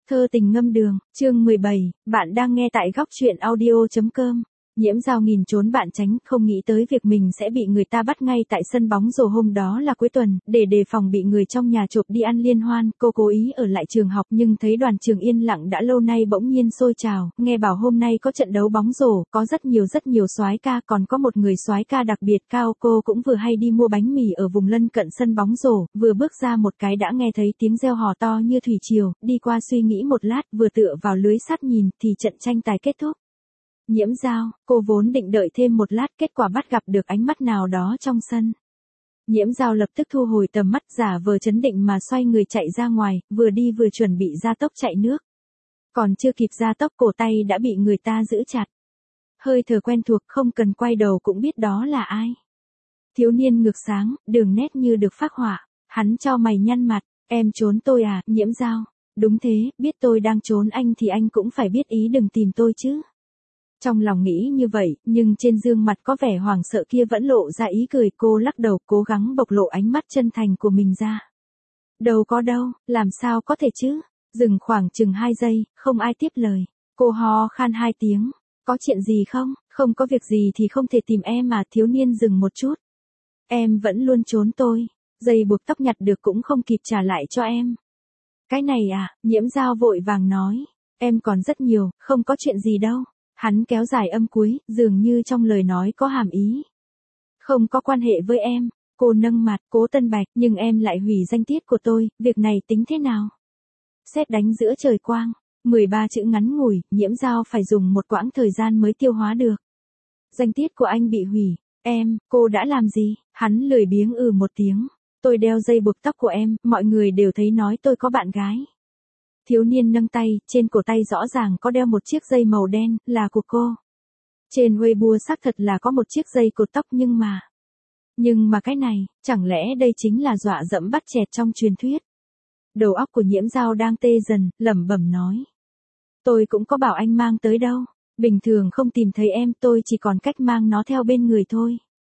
Thơ tình ngâm đường, chương 17, bạn đang nghe tại góc truyện audio.com. Nhiễm Giao nghìn trốn bạn tránh, không nghĩ tới việc mình sẽ bị người ta bắt ngay tại sân bóng rổ hôm đó là cuối tuần, để đề phòng bị người trong nhà chộp đi ăn liên hoan, cô cố ý ở lại trường học nhưng thấy đoàn trường yên lặng đã lâu nay bỗng nhiên sôi trào, nghe bảo hôm nay có trận đấu bóng rổ, có rất nhiều soái ca, còn có một người soái ca đặc biệt cao, cô cũng vừa hay đi mua bánh mì ở vùng lân cận sân bóng rổ, vừa bước ra một cái đã nghe thấy tiếng reo hò to như thủy triều, đi qua suy nghĩ một lát, vừa tựa vào lưới sắt nhìn thì trận tranh tài kết thúc. Nhiễm Giao, cô vốn định đợi thêm một lát, kết quả bắt gặp được ánh mắt nào đó trong sân. Nhiễm Giao lập tức thu hồi tầm mắt, giả vờ trấn định mà xoay người chạy ra ngoài, vừa đi vừa chuẩn bị ra tốc chạy nước. Còn chưa kịp ra tốc, cổ tay đã bị người ta giữ chặt. Hơi thở quen thuộc, không cần quay đầu cũng biết đó là ai. Thiếu niên ngực sáng, đường nét như được phác họa, hắn cho mày nhăn mặt, em trốn tôi à, Nhiễm Giao. Đúng thế, biết tôi đang trốn anh thì anh cũng phải biết ý đừng tìm tôi chứ. Trong lòng nghĩ như vậy, nhưng trên gương mặt có vẻ hoảng sợ kia vẫn lộ ra ý cười, cô lắc đầu cố gắng bộc lộ ánh mắt chân thành của mình ra. Đâu có đâu, làm sao có thể chứ? Dừng khoảng chừng 2 giây, không ai tiếp lời. Cô ho khan 2 tiếng. Có chuyện gì không? Không có việc gì thì không thể tìm em mà. Thiếu niên dừng một chút. Em vẫn luôn trốn tôi. Dây buộc tóc nhặt được cũng không kịp trả lại cho em. Cái này à, Nhiễm Giao vội vàng nói. Em còn rất nhiều, không có chuyện gì đâu. Hắn kéo dài âm cuối, dường như trong lời nói có hàm ý. Không có quan hệ với em. Cô nâng mặt, Cố Tân Bạch, nhưng em lại hủy danh tiết của tôi, việc này tính thế nào? Sét đánh giữa trời quang, 13 chữ ngắn ngủi, Nhiễm Giao phải dùng một quãng thời gian mới tiêu hóa được. Danh tiết của anh bị hủy, cô đã làm gì? Hắn lười biếng một tiếng. Tôi đeo dây buộc tóc của em, mọi người đều thấy nói tôi có bạn gái. Thiếu niên nâng tay, trên cổ tay rõ ràng có đeo một chiếc dây màu đen, là của cô. Trên Weibo xác thật là có một chiếc dây cột tóc nhưng mà cái này, chẳng lẽ đây chính là dọa dẫm bắt chẹt trong truyền thuyết? Đầu óc của Nhiễm Giao đang tê dần, lẩm bẩm nói. Tôi cũng có bảo anh mang tới đâu, bình thường không tìm thấy em, tôi chỉ còn cách mang nó theo bên người thôi.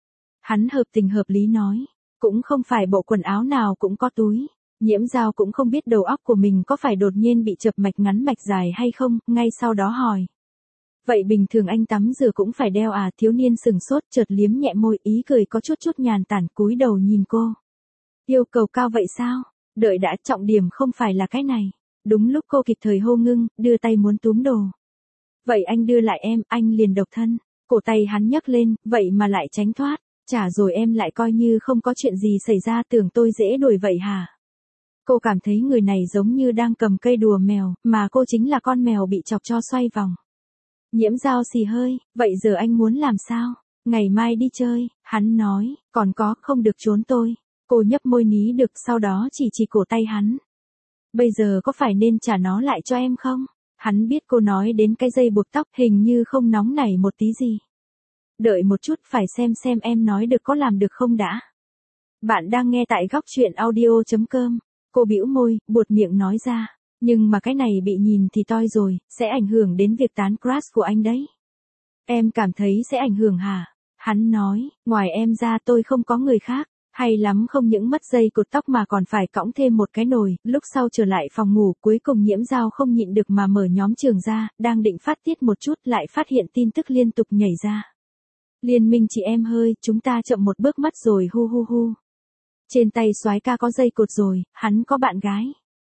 Hắn hợp tình hợp lý nói, cũng không phải bộ quần áo nào cũng có túi. Nhiễm Giao cũng không biết đầu óc của mình có phải đột nhiên bị chập mạch ngắn mạch dài hay không, ngay sau đó hỏi. Vậy bình thường anh tắm rửa cũng phải đeo à? Thiếu niên sừng sốt, chợt liếm nhẹ môi, ý cười có chút nhàn tản, cúi đầu nhìn cô. Yêu cầu cao vậy sao? Đợi đã, trọng điểm không phải là cái này. Đúng lúc cô kịp thời hô ngưng, đưa tay muốn túm đồ. Vậy anh đưa lại em, anh liền độc thân. Cổ tay hắn nhấc lên, vậy mà lại tránh thoát. Trả rồi em lại coi như không có chuyện gì xảy ra, tưởng tôi dễ đuổi vậy hả? Cô cảm thấy người này giống như đang cầm cây đùa mèo, mà cô chính là con mèo bị chọc cho xoay vòng. Nhiễm Giao xì hơi, vậy giờ anh muốn làm sao? Ngày mai đi chơi, hắn nói, còn có, không được trốn tôi. Cô nhấp môi ní được, sau đó chỉ cổ tay hắn. Bây giờ có phải nên trả nó lại cho em không? Hắn biết cô nói đến cái dây buộc tóc, hình như không nóng nảy một tí gì. Đợi một chút, phải xem em nói được có làm được không đã. Bạn đang nghe tại góc truyện audio.com. Cô bĩu môi, buột miệng nói ra. Nhưng mà cái này bị nhìn thì toi rồi, sẽ ảnh hưởng đến việc tán crush của anh đấy. Em cảm thấy sẽ ảnh hưởng hả? Hắn nói, ngoài em ra tôi không có người khác. Hay lắm, không những mất dây cột tóc mà còn phải cõng thêm một cái nồi. Lúc sau trở lại phòng ngủ, cuối cùng Nhiễm Giao không nhịn được mà mở nhóm trường ra, đang định phát tiết một chút lại phát hiện tin tức liên tục nhảy ra. Liên minh chị em hơi, chúng ta chậm một bước mất rồi, hu. Trên tay soái ca có dây cột rồi, hắn có bạn gái.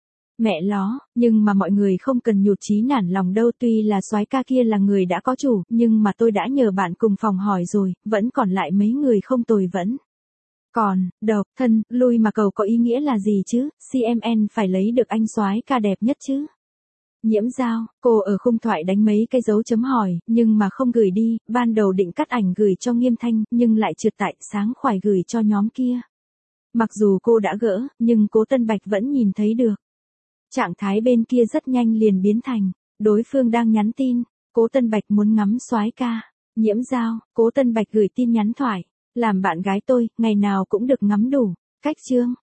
Mẹ ló, nhưng mà mọi người không cần nhụt chí nản lòng đâu, tuy là soái ca kia là người đã có chủ, nhưng mà tôi đã nhờ bạn cùng phòng hỏi rồi, vẫn còn lại mấy người không tồi vẫn. Còn, độc thân, lui mà cầu có ý nghĩa là gì chứ, CMN phải lấy được anh soái ca đẹp nhất chứ. Nhiễm Giao, cô ở khung thoại đánh mấy cái dấu chấm hỏi, nhưng mà không gửi đi, ban đầu định cắt ảnh gửi cho Nghiêm Thanh, nhưng lại trượt tại sáng khoải gửi cho nhóm kia. Mặc dù cô đã gỡ, nhưng Cố Tân Bạch vẫn nhìn thấy được. Trạng thái bên kia rất nhanh liền biến thành, đối phương đang nhắn tin, Cố Tân Bạch muốn ngắm soái ca. Nhiễm Giao, Cố Tân Bạch gửi tin nhắn thoại, làm bạn gái tôi, ngày nào cũng được ngắm đủ. Cách chương,